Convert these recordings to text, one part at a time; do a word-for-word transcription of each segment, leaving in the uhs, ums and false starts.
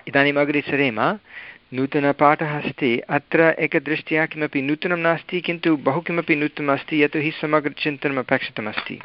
इदानीम् अग्रे सरेम। नूतनपाठः अस्ति। अत्र एकदृष्ट्या किमपि नूतनं नास्ति, किन्तु बहु किमपि नूतनम् अस्ति, यतोहि समग्रचिन्तनम् अपेक्षितमस्ति।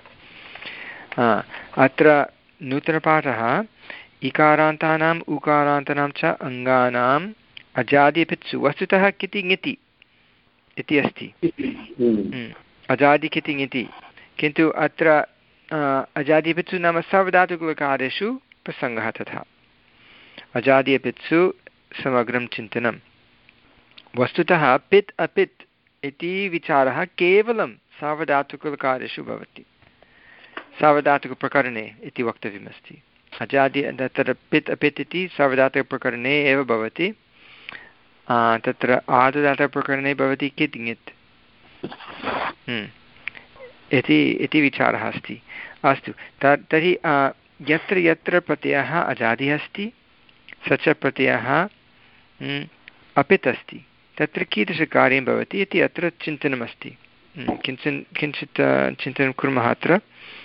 अत्र नूतनपाठः इकारान्तानाम् उकारान्तानां च अङ्गानाम् अजादिपित्सु वस्तुतः किति ङिति इति अस्ति, अजादिकिति ङिति, किन्तु अत्र अजादिपित्सु नाम सार्वधातुकलकारेषु प्रसङ्गः तथा अजादिपित्सु समग्रं चिन्तनं। वस्तुतः पित् अपित् इति विचारः केवलं सार्वधातुकलकारेषु भवति, सार्वधातुकप्रकरणे इति वक्तव्यमस्ति। अजादि तत्र पित् अपित् इति सार्वधातुकप्रकरणे एव भवति, तत्र आर्धधातुकप्रकरणे भवति कित् ङित् इति इति विचारः अस्ति। अस्तु, तर्हि यत्र यत्र प्रत्ययः अजादिः अस्ति स च प्रत्ययः अपित् अस्ति, तत्र कीदृशकार्यं भवति इति अत्र चिन्तनमस्ति। किञ्चित् किञ्चित् चिन्तनं कुर्मः अत्र।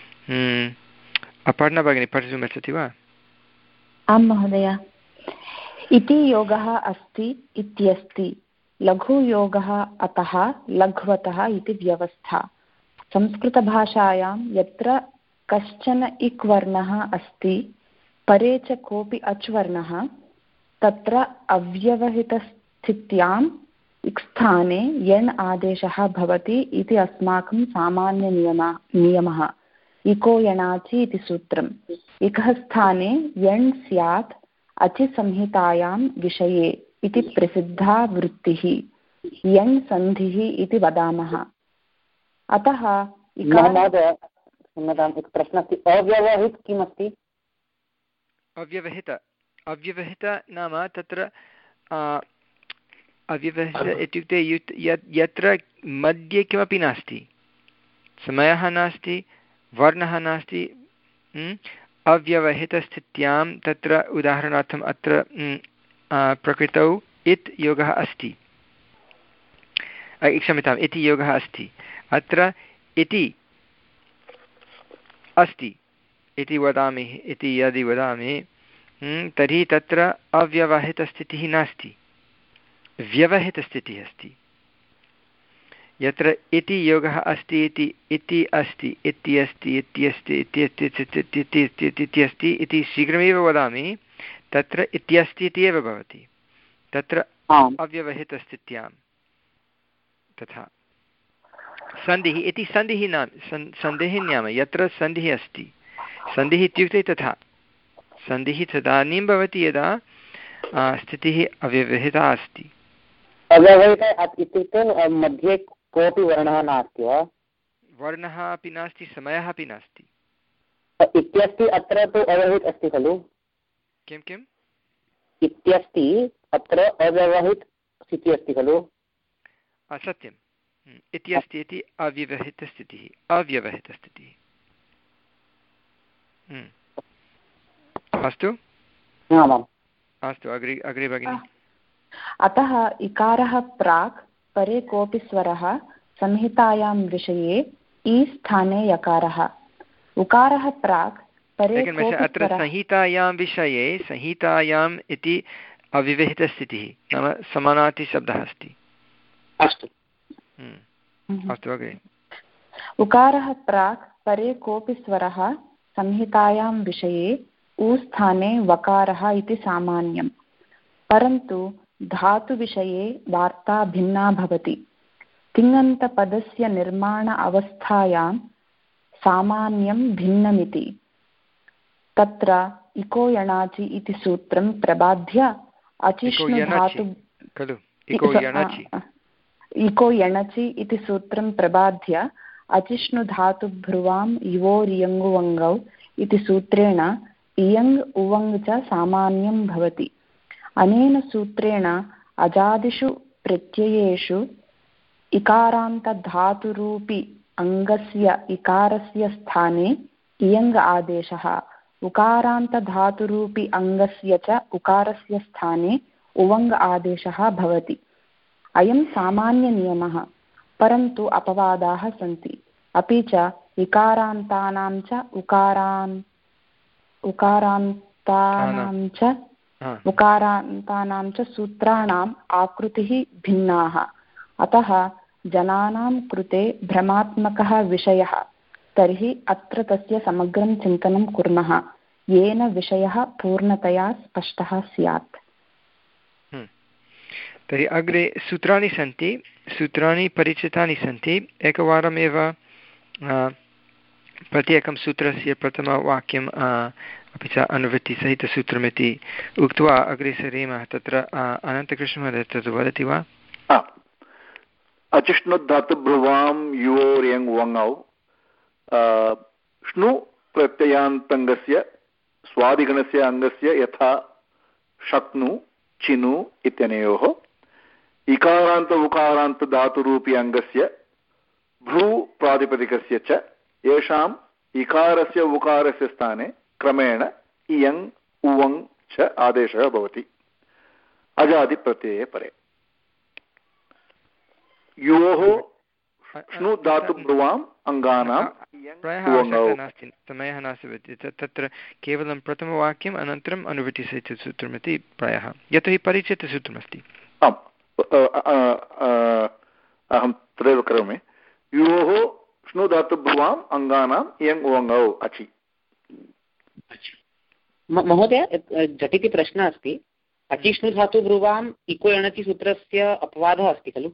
अपर्णा भगिनी पठितुम् इच्छति वा? आं महोदय। इति योगः अस्ति इत्यस्ति, लघुयोगः अतः लघ्वतः इति व्यवस्था। संस्कृतभाषायां यत्र कश्चन इक् वर्णः अस्ति परे च कोऽपि अच् वर्णः, तत्र अव्यवहितस्थित्याम् इक् स्थाने यण् आदेशः भवति इति अस्माकं सामान्यनियमः नियमः। इको यणाचि इति सूत्रम्। इकः स्थाने यण् स्यात् अचि संहितायां विषये इति प्रसिद्धा वृत्तिः, यण् सन्धिः इति वदामः। अतः एक प्रश्नः अस्ति, अव्यवहित किमस्ति? अव्यवहित अव्यवहित नाम तत्र अव्यवहित इत्युक्ते यत्र मध्ये किमपि नास्ति, समयः नास्ति, वर्णः नास्ति, अव्यवहितस्थित्यां तत्र उदाहरणार्थम् अत्र प्रकृतौ इत् योगः अस्ति, क्षम्यताम् इति योगः अस्ति, अत्र इति अस्ति इति वदामि इति यदि वदामि तर्हि तत्र अव्यवहितस्थितिः नास्ति, व्यवहितस्थितिः अस्ति। यत्र इति योगः अस्ति इति इति अस्ति इति अस्ति इति अस्ति इति अस्ति इति शीघ्रमेव वदामि, तत्र इत्यस्ति इति एव भवति, तत्र अव्यवहितस्थित्यां। तथा सन्धिः इति सन्धिः नाम सन्धिः नाम यत्र सन्धिः अस्ति, सन्धिः इत्युक्ते तथा सन्धिः तदानीं भवति यदा स्थितिः अव्यवहिता अस्ति। अव्यवहिता इत्युक्ते मध्ये कोऽपि वर्णः नास्ति वा? वर्णः अपि नास्ति, समयः अपि नास्ति। इत्यस्ति अत्र तु अव्यवहित अस्ति खलु? किं किम्? इत्यस्ति अत्र अव्यवहित स्थितिः अस्ति खलु? सत्यम्, इति अस्ति इति अव्यवहितस्थितिः, अव्यवहितस्थितिः। अस्तु अस्तु, अग्रे अग्रे भगिनि। अतः इकारः प्राक् परे कोऽपि स्वरः संहितायां विषये ई स्थाने यकारः, उकारः प्राक् परे अत्र संहितायां विषये संहितायाम् इति अव्यवहितस्थितिः नाम समानार्थीशब्दः अस्ति। अस्तु अस्तु अग्रे। उकारः प्राक् परे कोऽपि स्वरः संहितायां विषये उ स्थाने वकारः इति सामान्यं, परन्तु धातुविषये वार्ता भिन्ना भवति। तिङन्तपदस्य निर्माण अवस्थायां सामान्यं भिन्नमिति। तत्र इको यणाचि इति सूत्रं प्रबाध्य अचिष्णुधातु इको यणचि इति सूत्रं प्रबाध्य अचिष्णुधातुभ्रुवां इवोरियङ्गुवङ्गौ इति सूत्रेण इयङ् उवङ् च सामान्यं भवति। अनेन सूत्रेण अजादिषु प्रत्ययेषु इकारान्तधातुरूपि अङ्गस्य इकारस्य स्थाने इयङ् आदेशः, उकारान्तधातुरूपि अङ्गस्य च उकारस्य स्थाने उवङ् आदेशः भवति। अयं सामान्यनियमः, परन्तु अपवादाः सन्ति। अपि च इकारान्तानां च उकारान् उकारान्तानां च उकारान्तानां च सूत्राणाम् आकृतिः भिन्नाः, अतः जनानां कृते भ्रमात्मकः विषयः। तर्हि अत्र तस्य समग्रं चिन्तनं कुर्मः, येन विषयः पूर्णतया स्पष्टः स्यात्। तर्हि अग्रे सूत्राणि सन्ति, सूत्राणि परिचितानि सन्ति। एकवारमेव प्रत्येकं सूत्रस्य प्रथमवाक्यम् अपि च अनुवृत्तिसहितसूत्रमिति उक्त्वा अग्रे सरेमः। तत्र अनन्तकृष्णमहोदय तत् वदति वा? अचिष्णुधातुभ्रुवां युवोर्यङ् वङौ श्नु प्रत्ययान्तङ्गस्य स्वादिगणस्य अङ्गस्य यथा शक्नु चिनु इत्यनयोः इकारान्त उकारान्त धातुरूपी अङ्गस्य भ्रू प्रातिपदिकस्य च येषाम् इकारस्य उकारस्य स्थाने क्रमेण इयङ् उवङ् च आदेशः भवति अजादिप्रत्यये परे। योः श्नु धातुभ्रुवाम् अङ्गानां प्रायः आवश्यकता नास्ति, समयः नास्ति। तत्र केवलं प्रथमवाक्यम् अनन्तरम् अनुवृत्तिसहितसूत्रमिति प्रायः, यतोहि परिचितसूत्रमस्ति। आम्, अहं तदेव करोमि। योः श्नु धातुभ्रुवाम् अङ्गानाम् इयङ् उवङौ अचि। महोदय, झटिति प्रश्नः अस्ति। अचिष्णु धातुभ्रुवाम् इको एणचि सूत्रस्य अपवादः अस्ति खलु?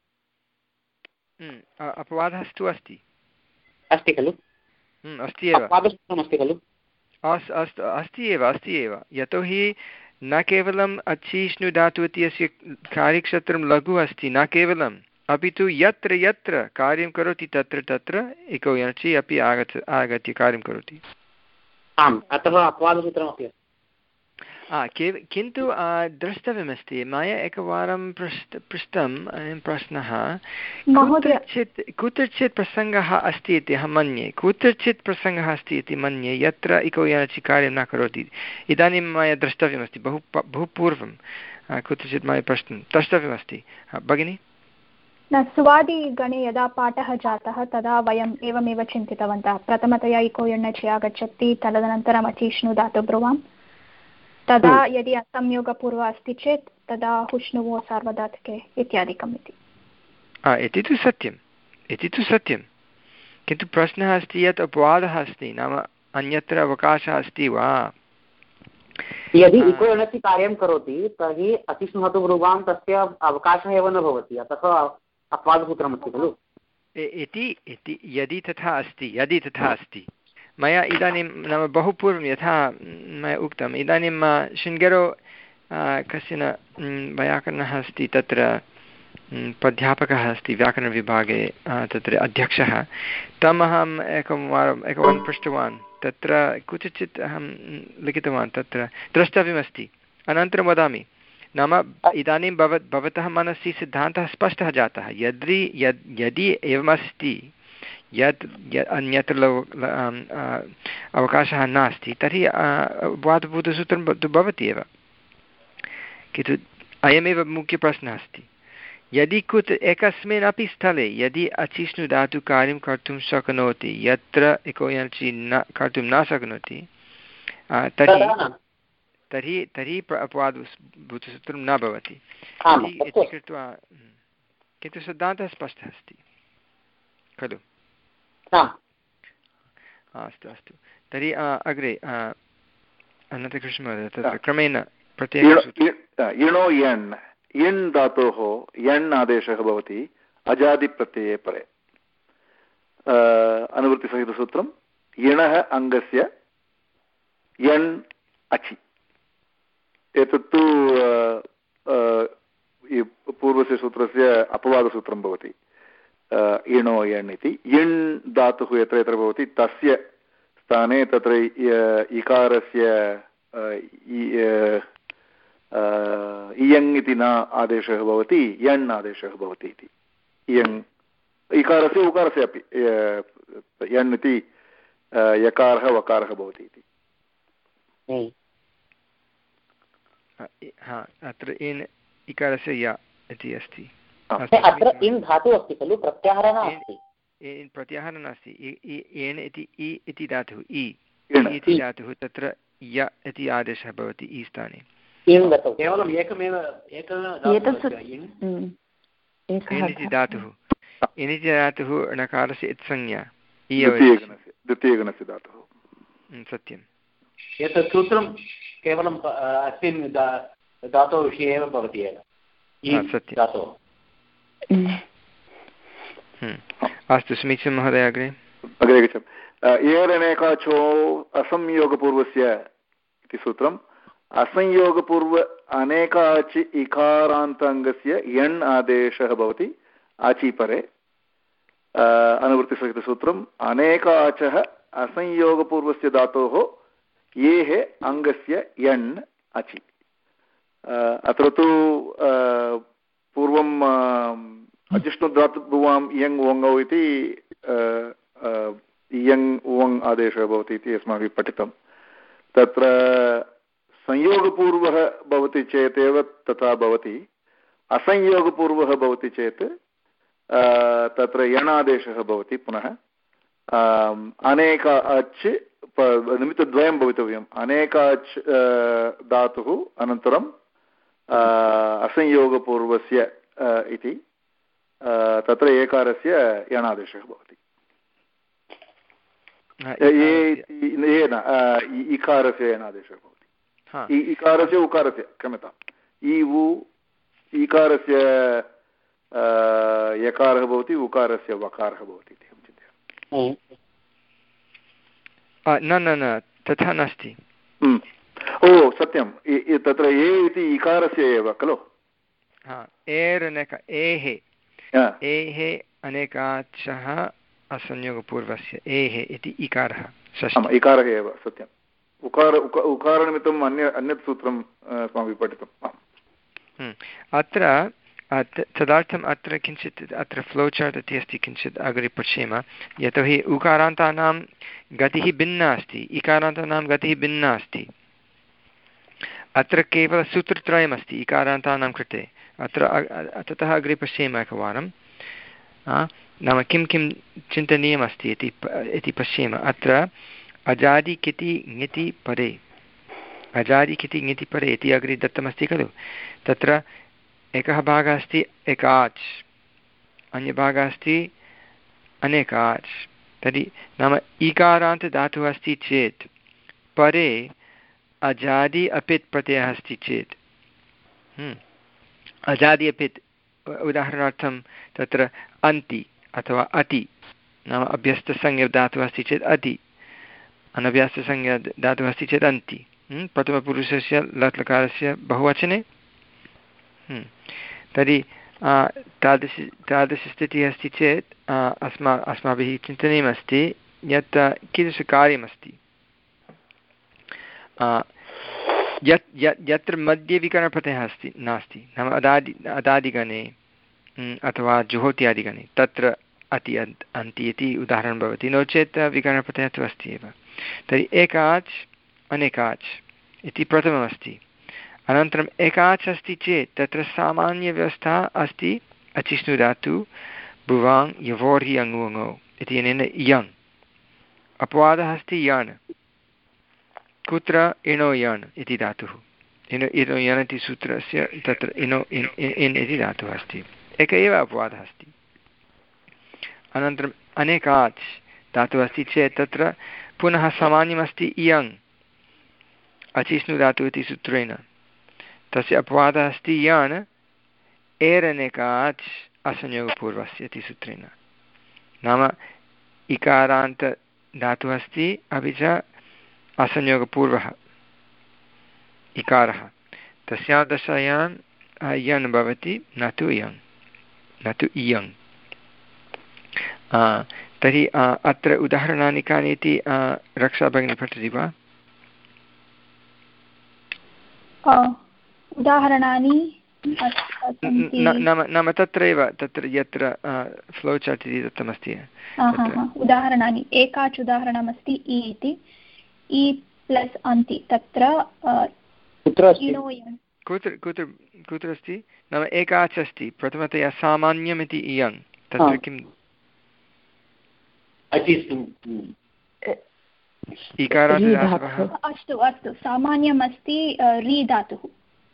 अपवादस्तु अस्ति अस्ति खलु? अस्ति एव, अपवादसूत्रमस्ति खलु? अस्तु, अस्ति एव, अस्ति एव। यतोहि न केवलम् अचिष्णु धातु इत्यस्य कार्यक्षेत्रं लघु अस्ति, न केवलम्, अपि तु यत्र यत्र कार्यं करोति तत्र तत्र इको एणचि अपि आगच्छ आगत्य कार्यं करोति। आम्, अतः अपवादसूत्रमपि अस्ति। के किन्तु द्रष्टव्यमस्ति, मया एकवारं पृष्ट पृष्टम् अयं प्रश्नः, कुत्रचित् कुत्रचित् प्रसङ्गः अस्ति इति अहं मन्ये, कुत्रचित् प्रसङ्गः अस्ति इति मन्ये यत्र इको एणचि कार्यं न करोति। इदानीं मया द्रष्टव्यमस्ति, बहु बहु पूर्वं कुत्रचित् मया प्रश्नं द्रष्टव्यमस्ति। भगिनि, न, सुवादिगणे यदा पाठः जातः तदा वयम् एवमेव चिन्तितवन्तः, प्रथमतया इको एणचि आगच्छति, तदनन्तरम् अचिष्णु धातुभ्रुवाम्, तदा यदि असंयोगपूर्व अस्ति चेत् तदा हुष्णुवो सार्वधातुके इत्यादिकम् इति। इति तु सत्यम्, इति तु सत्यं, किन्तु प्रश्नः अस्ति यत् अपवादः अस्ति, नाम अन्यत्र अवकाशः अस्ति वा? यदि इको एणचि कार्यं करोति तर्हि अचिष्णु धातुभ्रुवां तस्य अवकाशः एव न भवति, अतः अपवादसूत्रमस्ति खलु? इति यदि तथा अस्ति, यदि तथा अस्ति मया इदानीं नाम बहु पूर्वं यथा मया उक्तम्, इदानीं शृङ्गेरो कश्चन वैयाकरणः अस्ति, तत्र प्राध्यापकः अस्ति व्याकरणविभागे, तत्र अध्यक्षः, तम् अहम् एकं वारम् एकवारं पृष्टवान्, तत्र कुत्रचित् अहं लिखितवान्, तत्र द्रष्टव्यमस्ति, अनन्तरं वदामि। नाम इदानीं भव भवतः मनसि सिद्धान्तः स्पष्टः जातः, यदि यद् यदि एवमस्ति यत् अन्यत्र अवकाशः नास्ति तर्हि वादभूतसूत्रं तु भवति एव, किन्तु अयमेव मुख्यप्रश्नः अस्ति। यदि कुत्र एकस्मिन्नपि स्थले यदि अचिष्णु धातु कार्यं कर्तुं शक्नोति यत्र इको एणचि न कर्तुं न शक्नोति, तर्हि तर्हि तर्हि अपवादभूतसूत्रं न भवति इति कृत्वा, किन्तु सिद्धान्तः स्पष्टः अस्ति खलु? अस्तु अस्तु, तर्हि अग्रे अनन्तकृष्णमहोदय तत्र क्रमेण प्रत्ययः इणो यण् यण् धातोः यण् आदेशः भवति अजादिप्रत्यये परे। अनुवृत्तिसहितसूत्रम् इणः अङ्गस्य यण् अचि, एतत्तु पूर्वस्य सूत्रस्य अपवादसूत्रं भवति। इणो यण् इति यण् धातुः यत्र यत्र भवति तस्य स्थाने तत्र इकारस्य इयङ् इति न आदेशः भवति, यण् आदेशः भवति इति। इयङ् इकारस्य उकारस्य अपि यण् इति यकारः वकारः भवति इति। अत्र इन् इकारस्य य इति अस्ति, अत्र इन् धातुः अस्ति खलु, प्रत्याहारः नास्ति। प्रत्याहारः नास्ति, एन् इति इ इति धातुः, इ इति धातुः, तत्र य इति आदेशः भवति इ स्थाने। केवलम् एकमेव इनिति धातुः इनिति धातुः णकारस्य इत्संज्ञा द्वितीयगणस्य धातुः सत्यम् एतत् सूत्रं केवलम् अस्मिन् धातोः विषये एव भवति एव सत्यम् अस्तु समीचीनं महोदय अग्रे अग्रे गच्छामि एरनेकाचो असंयोगपूर्वस्य इति सूत्रम् असंयोगपूर्व अनेकाचि इकारान्ताङ्गस्य यण् आदेशः भवति आचि परे अनुवृत्तिसहितसूत्रम् अनेकाचः असंयोगपूर्वस्य धातोः येः अङ्गस्य यण् अचि अत्र तु पूर्वं अजिष्णुधातुभुवां इयङ् उवङौ इति इयङ् उवङ् आदेशः भवति इति अस्माभिः पठितं तत्र संयोगपूर्वः भवति चेत् एव तथा भवति असंयोगपूर्वः भवति चेत् तत्र यणादेशः भवति पुनः अनेक अच् निमित्तद्वयं भवितव्यम् अनेकाच् धातुः अनन्तरं असंयोगपूर्वस्य इति तत्र एकारस्य यणादेशः भवति येन इकारस्य यणादेशः भवति इकारस्य उकारस्य क्षम्यताम् इ उ इकारस्य यकारः भवति उकारस्य वकारः भवति इति अहं चिन्तयामि न न न तथा नास्ति ओ सत्यं तत्र ए इति इकारस्य एव खलु एरनेक एः एः अनेकाचः असंयोगपूर्वस्य एः इति इकारः इकारः एव सत्यम् उकार उकारनिमित्तम् अन्य अन्यत् सूत्रम् अस्माभिः पठितम् अत्र तदर्थम् अत्र किञ्चित् अत्र फ्लो चार्ट् इति अस्ति किञ्चित् अग्रे पश्येम यतोहि उकारान्तानां गतिः भिन्ना अस्ति इकारान्तानां गतिः भिन्ना अस्ति अत्र केवलं सूत्रत्रयमस्ति इकारान्तानां कृते अत्र ततः अग्रे पश्येम एकवारं नाम किं किं चिन्तनीयमस्ति इति इति पश्येम अत्र अजादि किति ङिति परे अजादि किति ङिति परे इति अग्रे दत्तमस्ति खलु तत्र एकः भागः अस्ति एकाच् अन्यभागः अस्ति अनेकाच् तर्हि नाम इकारान्तधातुः अस्ति चेत् परे अजादि अपित् प्रत्ययः अस्ति चेत् अजादि अपित् उदाहरणार्थं तत्र अन्ति अथवा अति नाम अभ्यस्तसंज्ञधातुः अस्ति चेत् अति अनभ्यस्तसंज्ञधातुः अस्ति चेत् अन्ति प्रथमपुरुषस्य लट्लकारस्य बहुवचने तर्हि तादृशी तादृशस्थितिः अस्ति चेत् अस्मा अस्माभिः चिन्तनीयमस्ति यत् कीदृशकार्यमस्ति यत् यत् यत्र मध्ये विकरणप्रत्ययः अस्ति नास्ति नाम अदादि अदादिगणे अथवा जुहोत्यादिगणे तत्र अति अन्त् अन्ति इति उदाहरणं भवति नो चेत् विकरणप्रत्ययः तु अस्ति एव तर्हि एकाच् अनेकाच् इति प्रथममस्ति अनन्तरम् एकाच् अस्ति चेत् तत्र सामान्यव्यवस्था अस्ति अचिष्णुधातु भुवाङ् यवोर्हि अङ्गुङौ इत्यनेन यङ् अपवादः अस्ति यण् कुत्र इणो यण् इति धातुः इनो इनो यण् इति सूत्रस्य तत्र इनो इन् इन् इति धातुः अस्ति एक एव अपवादः अस्ति अनन्तरम् अनेकाच् धातुः अस्ति चेत् तत्र पुनः सामान्यमस्ति इयङ् अचिष्णुधातुः इति सूत्रेण तस्य अपवादः अस्ति यण् एरनेकाच् असंयोगपूर्वस्य इति सूत्रेण नाम इकारान्तधातुः अस्ति अपि च असंयोगपूर्वः इकारः तस्यां दशायां यण् भवति न तु यङ् न तु इयङ् तर्हि अत्र उदाहरणानि कानि इति रक्षा भगिनी पठति वा उदाहरणानि नाम नाम तत्रैव तत्र यत्र फ्लो चार्ट् इति दत्तमस्ति उदाहरणानि एकाच् उदाहरणमस्ति इ इति इ प्लस् अन्ति तत्र कुत्र कुत्र कुत्र अस्ति नाम एकाच् अस्ति प्रथमतया सामान्यम् इति इयङ् तत्र किम् अस्तु अस्तु सामान्यम् अस्ति रि धातुः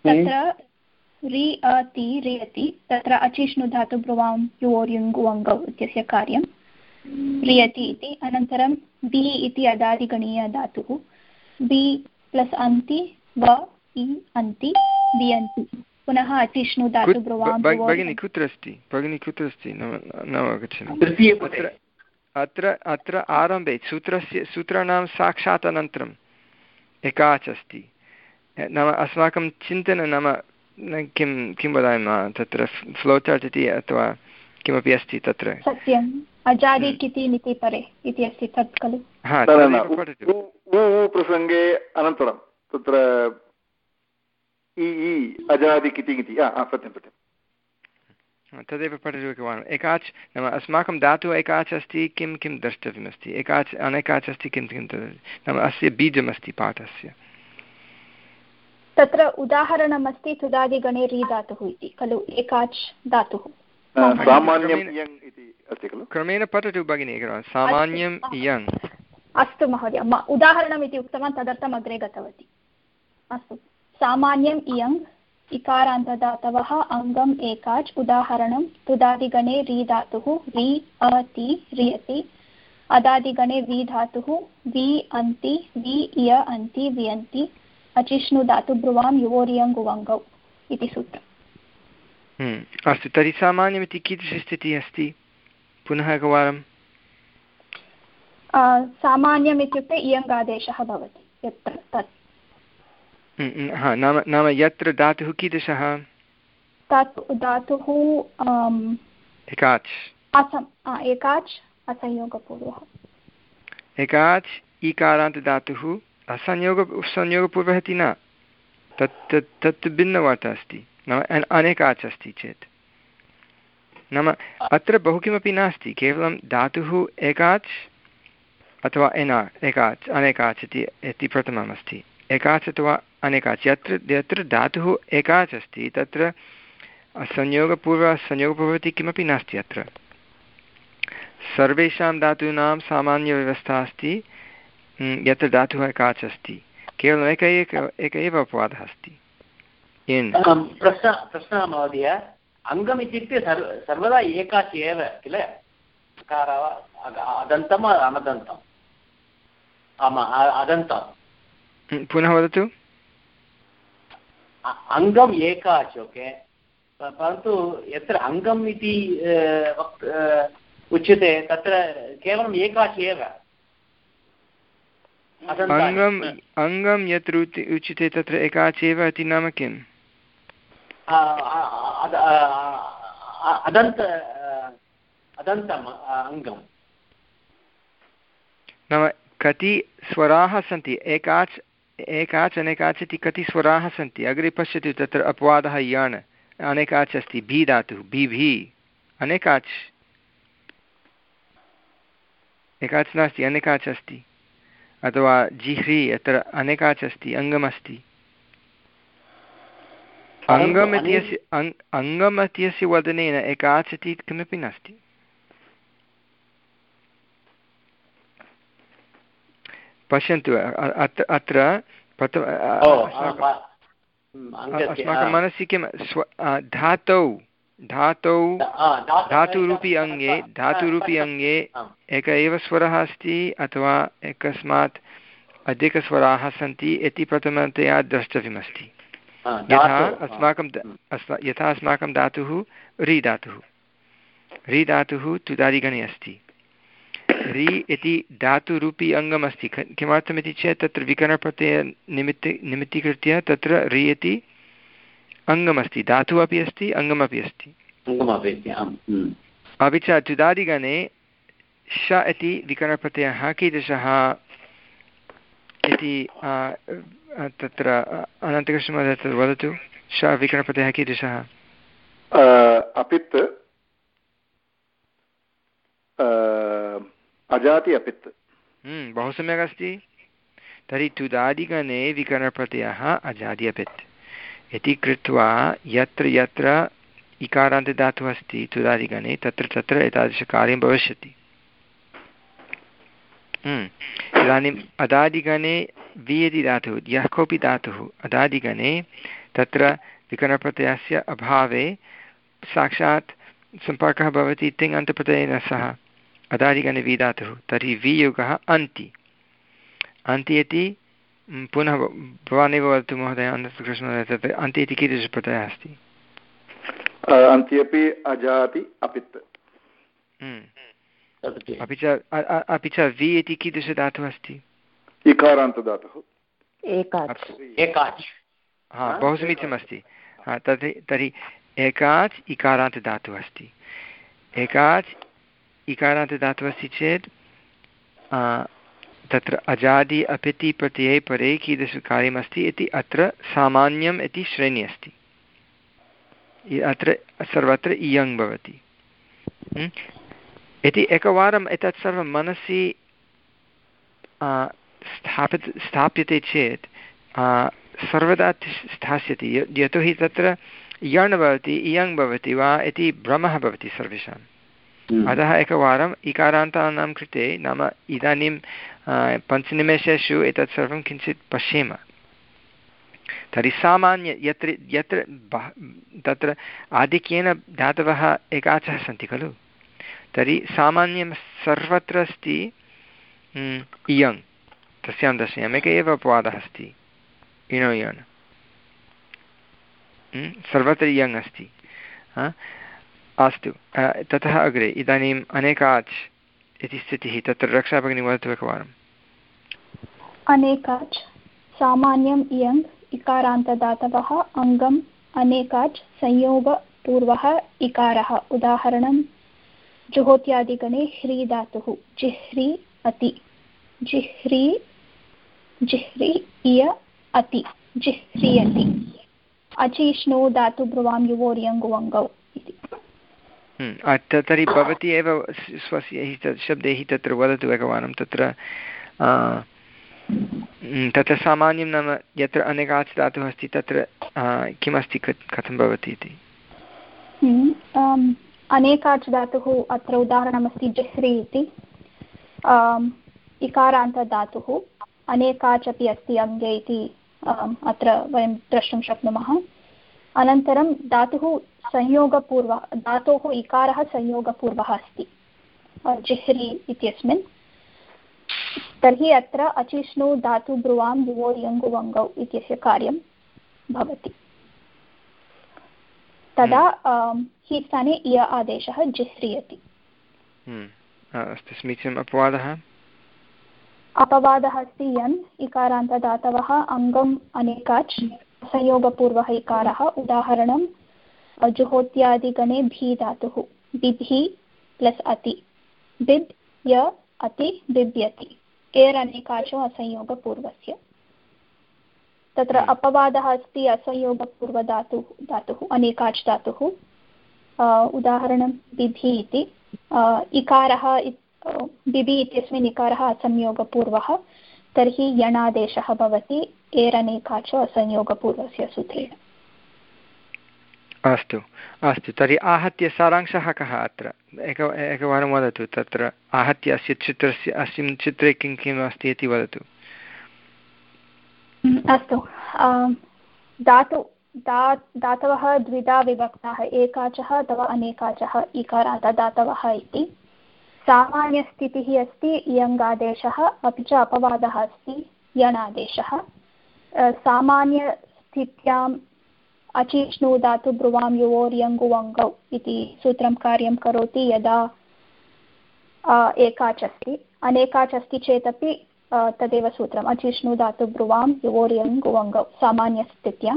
तत्र रि अति रियति तत्र अचिष्णु धातु ब्रुवां युवोर्युङ्गुवङ्गौ इत्यस्य कार्यं रियति इति। अनन्तरं बि इति अदादिगणीयधातुः बि प्लस् अन्ति व इ अन्ति बियन्ति पुनः अचिष्णु धातु ब्रुवां भगिनी कुत्र अस्ति भगिनी कुत्र अस्ति न अवगच्छामि। अत्र अत्र आरम्भे सूत्रस्य सूत्राणां साक्षात् अनन्तरम् एकाच् अस्ति। नाम अस्माकं चिन्तनं नाम किं किं वदामः तत्र फ्लो चार्ट् इति अथवा किमपि अस्ति तत्र सत्यम् अजादि किति निति परे इति अस्ति तत् खलु। हा प्रसङ्गे अनन्तरं तत्र इ इ अजादि किति इति सत्यं सत्यं तदेव पठतु एकवारम्। एकाच् नाम अस्माकं धातुः एकाच् अस्ति किं किं द्रष्टव्यमस्ति एकाच् अनेकाच् अस्ति किं किं तद् नाम अस्य बीजमस्ति पाठस्य। तत्र उदाहरणमस्ति तुदादिगणे रि धातुः इति खलु एकाच् धातुः क्रमेण पठतु भगिनी एकवारं सामान्यम् इयङ्। अस्तु महोदय उदाहरणम् इति उक्तवान् तदर्थम् अग्रे गतवती। अस्तु सामान्यम् इयङ् इकारान्तदातवः अङ्गम् एकाच् उदाहरणं तुदादिगणे रि धातुः रि अति रियति अदादिगणे वि धातुः वि अन्ति वि इय अन्ति वियन्ति अचिष्णु धातु ब्रुवां युवोर्यङ्गुवङ्गौ इति सूत्रम्। अस्तु तर्हि सामान्यमिति कीदृशी स्थितिः अस्ति पुनः एकवारं। सामान्यम् इत्युक्ते इयङ्गादेशः भवति यत्र तत् हा नाम नाम यत्र धातुः कीदृशः तत् धातुः एकाच् असम् एकाच् असंयोगपूर्वः एकाच् ईकारान्तदातुः असंयोग संयोगपूर्वः इति न तत् तत् भिन्नवार्ता अस्ति नाम अनेकाच् अस्ति चेत् नाम अत्र बहु किमपि नास्ति केवलं धातुः एकाच् अथवा एना एकाच् अनेकाच् इति इति प्रथमम् अस्ति एकाच् अथवा अनेकाच् यत्र यत्र धातुः एकाच् अस्ति तत्र संयोगपूर्व संयोगपूर्वः इति किमपि नास्ति। अत्र सर्वेषां धातूनां सामान्यव्यवस्था अस्ति यत्र धातुः एकाच् अस्ति केवलम् एक एक एक एव अपवादः अस्ति। प्रश्न प्रश्नः महोदय अङ्गम् इत्युक्ते सर्व सर्वदा एकाच् एव किल अदन्तम् अनदन्तम् आम् अदन्तं पुनः वदतु। अङ्गम् एकाच् ओके परन्तु यत्र अङ्गम् इति उच्यते तत्र केवलम् एकाच् एव अङ्गम् अङ्गं यत्र उच्यते तत्र एकाच् एव इति नाम किम् अदन्त अदन्तम् अङ्गं नाम कति स्वराः सन्ति एकाच् एकाच् अनेकाच् इति कति स्वराः सन्ति अग्रे पश्यतु तत्र अपवादः यान् अनेकाच् अस्ति भी धातुः भी भी अनेकाच् एकाच् नास्ति अनेकाच् अस्ति अथवा जिह्री अत्र अनेकाच् अस्ति अङ्गमस्ति अङ्गम् इत्यस्य अङ्गम् इत्यस्य वदनेन एकाच् इति किमपि नास्ति। पश्यन्तु अत्र अत्र प्रथम अस्माकं मनसि किं स्व धातौ धातौ धातुरूपी अङ्गे धातुरूपी अङ्गे एक एव स्वरः अस्ति अथवा एकस्मात् अधिकस्वराः सन्ति इति प्रथमतया द्रष्टव्यमस्ति। यथा अस्माकं यथा अस्माकं धातुः रि धातुः रि धातुः तुदादिगणे अस्ति रि इति धातुरूपी अङ्गमस्ति किमर्थमिति चेत् तत्र विकरणप्रत्ययनिमित्त निमित्तीकृत्य तत्र रि इति अङ्गमस्ति धातुः अपि अस्ति अङ्गमपि अस्ति अपि च तुदादिगणे श इति विकरणप्रत्ययः कीदृशः इति तत्र अनन्तकृष्णमहोदय तत्र वदतु श विकरणप्रत्ययः कीदृशः अपित् अजाति अपित् बहु सम्यक् अस्ति। तर्हि तुदादिगणे विकरणप्रत्ययः अजादि अपित् इति कृत्वा यत्र यत्र इकारान्तदातुः अस्ति तुदादिगणे तत्र तत्र एतादृशकार्यं भविष्यति। इदानीम् अदादिगणे वि इति धातुः यः कोऽपि धातुः अदादिगणे तत्र विकरणप्रत्ययस्य अभावे साक्षात् सम्पर्कः भवति तिङ् अन्तप्रत्ययेन सह अदादिगणे वि धातुः तर्हि वियोगः अन्ति अन्ति इति पुनः भवानेव वदतु महोदय अनन्तकृष्णमहोदय तत्र अन्ति इति कीदृशप्रत्ययः अस्ति अन्त्यपि अजाति अपित् अपि च अपि च वि इति कीदृशधातुः अस्ति इकारान्तधातुः हा बहु समीचीनमस्ति हा तर्हि तर्हि एकाच् इकारान्तधातुः अस्ति एकाच् इकारान्तधातुः अस्ति चेत् तत्र अजादि अपिति प्रत्यये परे कीदृशकार्यमस्ति इति अत्र सामान्यम् इति श्रेणी अस्ति अत्र सर्वत्र इयङ् भवति इति एकवारम् एतत् सर्वं मनसि स्थापित स्थाप्यते चेत् सर्वदा स्थास्यति यतोहि तत्र यण् भवति इयङ् भवति वा इति भ्रमः भवति सर्वेषाम् अतः एकवारम् इकारान्तानां कृते नाम इदानीं पञ्चनिमेषेषु एतत् सर्वं किञ्चित् पश्येम तर्हि सामान्य यत्र यत्र तत्र आधिक्येन धातवः एकाचः सन्ति खलु तर्हि सामान्यं सर्वत्र अस्ति इयङ् तस्यां दशायाम् एक एव अपवादः अस्ति इणो यण् सर्वत्र इयङ् अस्ति अस्तु ततः अग्रे इदानीम् अनेकाच् इति स्थितिः तत्र रक्षा भगिनी वदतु एकवारम् अनेकाच् सामान्यम् इयङ् इकारान्तदातवः अङ्गम् अनेकाच् संयोगपूर्वः इकारः उदाहरणं जुहोत्यादिगणे ह्री धातुः जिह्री अति जिह्री जिह्री इय अति जिह्रियति अचिष्णु धातु ब्रुवां युवोर्यङ्गुवङ्गौ इति तर्हि भवती एव स्वस्य शब्दैः तत्र वदतु एकवारं तत्र तत्र सामान्यं नाम यत्र अनेकाच् धातुः अस्ति तत्र किमस्ति कथं भवति इति अनेकाच् धातुः अत्र उदाहरणमस्ति जिह्री इति इकारान्तधातुः अनेकाच् अपि अस्ति अङ्गे इति अत्र वयं द्रष्टुं शक्नुमः अनन्तरं धातुः संयोगपूर्वः धातोः इकारः संयोगपूर्वः अस्ति जिह्री इत्यस्मिन् तर्हि अत्र अचिष्णु धातु ब्रुवां युवोर्यङ्गुवङ्गौ इत्यस्य कार्यं भवति तदा हि स्थाने इय आदेशः जिह्रियति अस्तु समीचीनम् अपवादः अपवादः अस्ति यन् इकारान्तदातवः अङ्गम् अनेकाच् संयोगपूर्वः इकारः उदाहरणं जुहोत्यादिगणे भी धातुः बिभि प्लस् अति बिब् य अति बिभ्यति एर् अनेकाचो असंयोगपूर्वस्य तत्र अपवादः अस्ति असंयोगपूर्वधातुः धातुः अनेकाच् धातुः उदाहरणं बिभि इति इकारः बिबि इत्यस्मिन् इकारः असंयोगपूर्वः तर्हि यणादेशः भवति एर् अनेकाचो असंयोगपूर्वस्य सूत्रेण अस्तु अस्तु तर्हि आहत्य सारांशः कः अत्र एक एकवारं वदतु तत्र आहत्य अस्य चित्रस्य अस्मिन् चित्रे किं किम् अस्ति इति वदतु अस्तु धातु दा धातवः द्विधा विभक्ताः एकाचः अथवा अनेकाचः इकारान्तदातवः इति सामान्यस्थितिः अस्ति इयङ्गादेशः अपि च अपवादः अस्ति यणादेशः सामान्यस्थित्याम् अचिष्णु धातु ब्रुवां युवोर्यङ्गुवङ्गौ इति सूत्रं कार्यं करोति यदा एकाच् अस्ति अनेकाच् अस्ति चेदपि तदेव सूत्रम् अचिष्णु धातु ब्रुवां युवोर्यङ्गुवङ्गौ सामान्यस्थित्याम्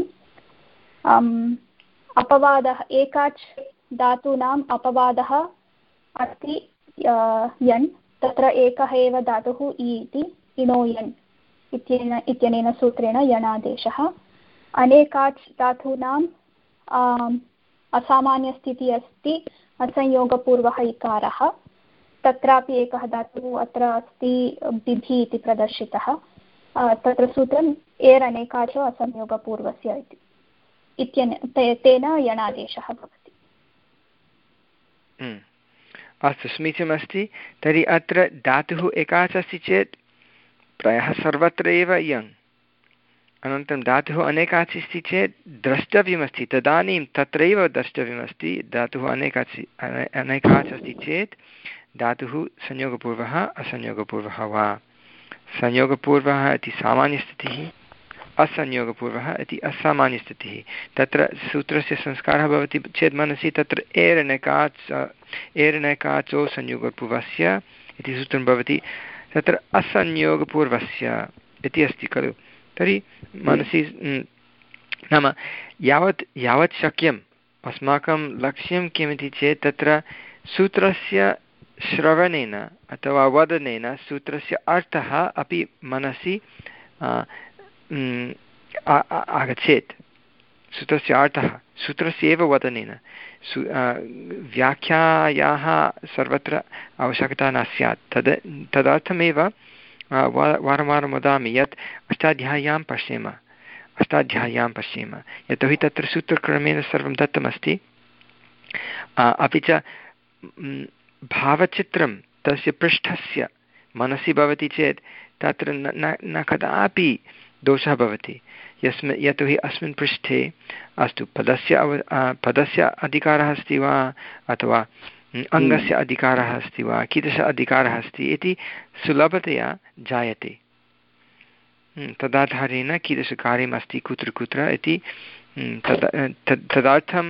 अपवादः एकाच् धातूनाम् अपवादः अस्ति यण् तत्र एकः एव धातुः इ इति इणो यण् इत्यनेन इत्यनेन सूत्रेण यणादेशः अनेकाच् धातूनाम् असामान्यस्थितिः अस्ति असंयोगपूर्वः इकारः तत्रापि एकः धातुः अत्र अस्ति बिभि इति प्रदर्शितः तत्र सूत्रम् एर् अनेकाचो असंयोगपूर्वस्य इति इत्यने तेन यणादेशः भवति अस्तु समीचीनमस्ति तर्हि अत्र धातुः एकाच् अस्ति चेत् प्रायः सर्वत्र एव यङ्। अनन्तरं धातुः अनेकाचि अस्ति चेत् द्रष्टव्यमस्ति, तदानीं तत्रैव द्रष्टव्यमस्ति। धातुः अनेकाचि अनेकाच् अस्ति चेत् धातुः संयोगपूर्वः असंयोगपूर्वः वा। संयोगपूर्वः इति सामान्यस्थितिः, असंयोगपूर्वः इति असामान्यस्थितिः। तत्र सूत्रस्य संस्कारः भवति चेत् मनसि तत्र एरनेकाच् एरनेकाचो संयोगपूर्वस्य इति सूत्रं भवति, तत्र असंयोगपूर्वस्य इति अस्ति खलु। तर्हि मनसि नाम यावत् यावत् शक्यम् अस्माकं लक्ष्यं किमिति चेत् तत्र सूत्रस्य श्रवणेन अथवा वदनेन सूत्रस्य अर्थः अपि मनसि आगच्छेत्। सूत्रस्य अर्थः सूत्रस्य एव वदनेन सु व्याख्यायाः सर्वत्र आवश्यकता न स्यात्। तद् तदर्थमेव वारं वारं वदामि यत् अष्टाध्याय्यां पश्येम अष्टाध्याय्यां पश्येम यतोहि तत्र सूत्रक्रमेण सर्वं दत्तमस्ति। अपि च भावचित्रं तस्य पृष्ठस्य मनसि भवति चेत् तत्र न न कदापि दोषः भवति। यस्मिन् यतोहि अस्मिन् पृष्ठे अस्तु पदस्य अव पदस्य अधिकारः अस्ति वा अथवा अङ्गस्य अधिकारः अस्ति वा, कीदृश अधिकारः अस्ति इति सुलभतया जायते। तदाधारेण कीदृशकार्यम् अस्ति कुत्र कुत्र इति तद् तदर्थं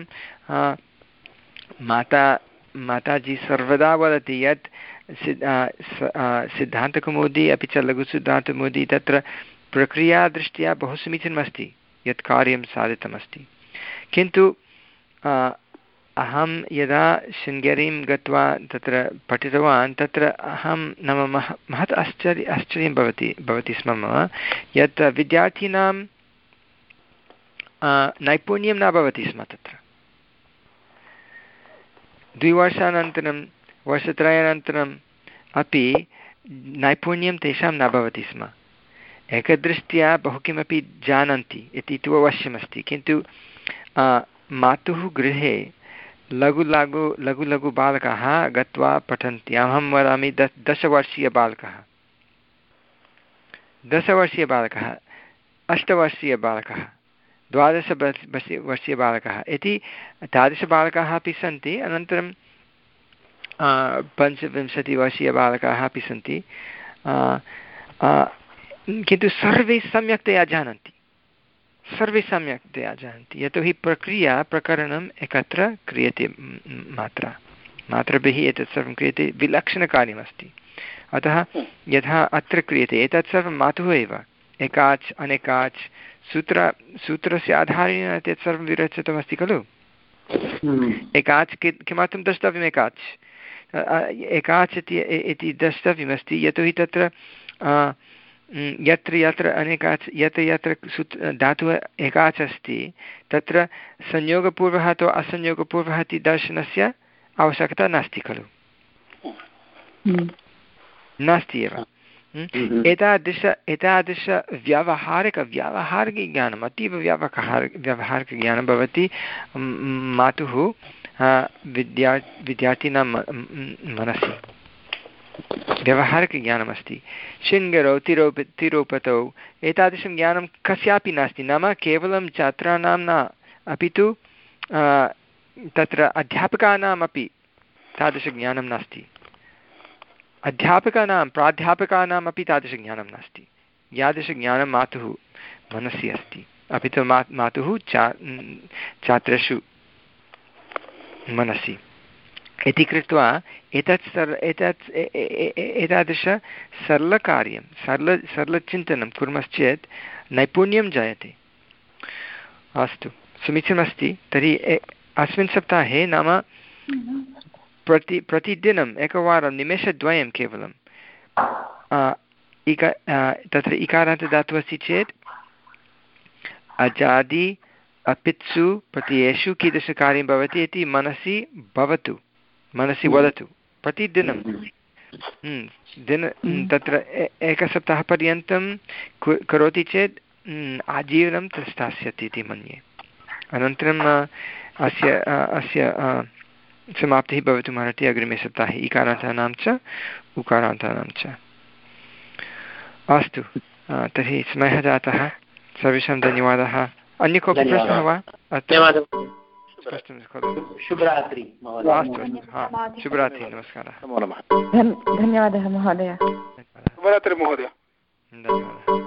माता माताजी सर्वदा वदति यत् सिद्धान्तकौमुदी अपि च लघुसिद्धान्तकौमुदी तत्र प्रक्रियादृष्ट्या बहु समीचीनमस्ति यत् कार्यं साधितमस्ति। किन्तु अहं यदा शृङ्गेरीं गत्वा तत्र पठितवान् तत्र अहं नाम मह महत् आश्चर्य आश्चर्यं भवति भवति स्म मम यत् विद्यार्थिनां नैपुण्यं न भवति स्म। तत्र द्विवर्षानन्तरं वर्षत्रयानन्तरम् अपि नैपुण्यं तेषां न भवति स्म। एकदृष्ट्या बहु किमपि जानन्ति इति तु अवश्यमस्ति, किन्तु मातुः गृहे लघु लघु लघु लघु बालकाः गत्वा पठन्ति। अहं वदामि दश दशवर्षीयबालकः दशवर्षीयबालकः अष्टवर्षीयबालकः द्वादश वर्षीयबालकः इति तादृशबालकाः अपि सन्ति। अनन्तरं पञ्चविंशतिवर्षीयबालकाः अपि सन्ति, किन्तु सर्वे सम्यक्तया जानन्ति सर्वे सम्यक्तया जानन्ति यतोहि प्रक्रिया प्रकरणम् एकत्र क्रियते। मात्रा मातृभिः एतत् सर्वं क्रियते, विलक्षणकार्यमस्ति। अतः यथा अत्र क्रियते एतत् सर्वं मातुः एव एकाच् अनेकाच् सूत्र सूत्रस्य आधारेण एतत् सर्वं विरचितमस्ति खलु। एकाच् किमर्थं द्रष्टव्यम् एकाच् एकाच् इति द्रष्टव्यमस्ति यतोहि तत्र यत्र यत्र अनेकाच् यत्र यत्र सूत्र धातुः एकाच् अस्ति तत्र संयोगपूर्वः अथवा असंयोगपूर्वः इति दर्शनस्य आवश्यकता नास्ति खलु, नास्ति एव। एतादृश एतादृशव्यावहारिकव्यावहारिकज्ञानम् अतीव व्यावहार व्यावहारिकज्ञानं भवति मातुः विद्या विद्यार्थिनां मनसि। व्यावहारिकज्ञानमस्ति। शृङ्गेरौ तिरोप तिरुपतौ एतादृशं ज्ञानं कस्यापि नास्ति, नाम केवलं छात्राणां न अपि तु तत्र अध्यापकानामपि तादृशज्ञानं नास्ति। अध्यापकानां प्राध्यापकानामपि तादृशज्ञानं नास्ति। यादृशज्ञानं मातुः मनसि अस्ति, अपि तु मा मातुः चा छात्रेषु मनसि इति कृत्वा एतत् सर् एतत् एतादृश सरलकार्यं सरल सरलचिन्तनं कुर्मश्चेत् नैपुण्यं जायते। अस्तु, समीचीनमस्ति। तर्हि अस्मिन् सप्ताहे नाम प्रति प्रतिदिनम् एकवारं निमेषद्वयं केवलं इक तत्र इकारान्तदातुः अस्ति चेत् अजादि अपित्सु प्रत्ययेषु कीदृशकार्यं भवति इति मनसि भवतु, मनसि वदतु प्रतिदिनं। दिन तत्र एकसप्ताहपर्यन्तं करोति चेत् आजीवनं स्थास्यति इति मन्ये। अनन्तरम् अस्य अस्य समाप्तिः भवितुम् अर्हति अग्रिमे सप्ताहे इकारान्तानां च उकारान्तानां च। अस्तु तर्हि समयः जातः सर्वेषां धन्यवादः अन्य कोऽपि प्रश्नः वा शुभरात्रि अस्तु अस्तु हा शुभरात्रि नमस्कारः धन्यवादः महोदय शुभरात्रि महोदय धन्यवादः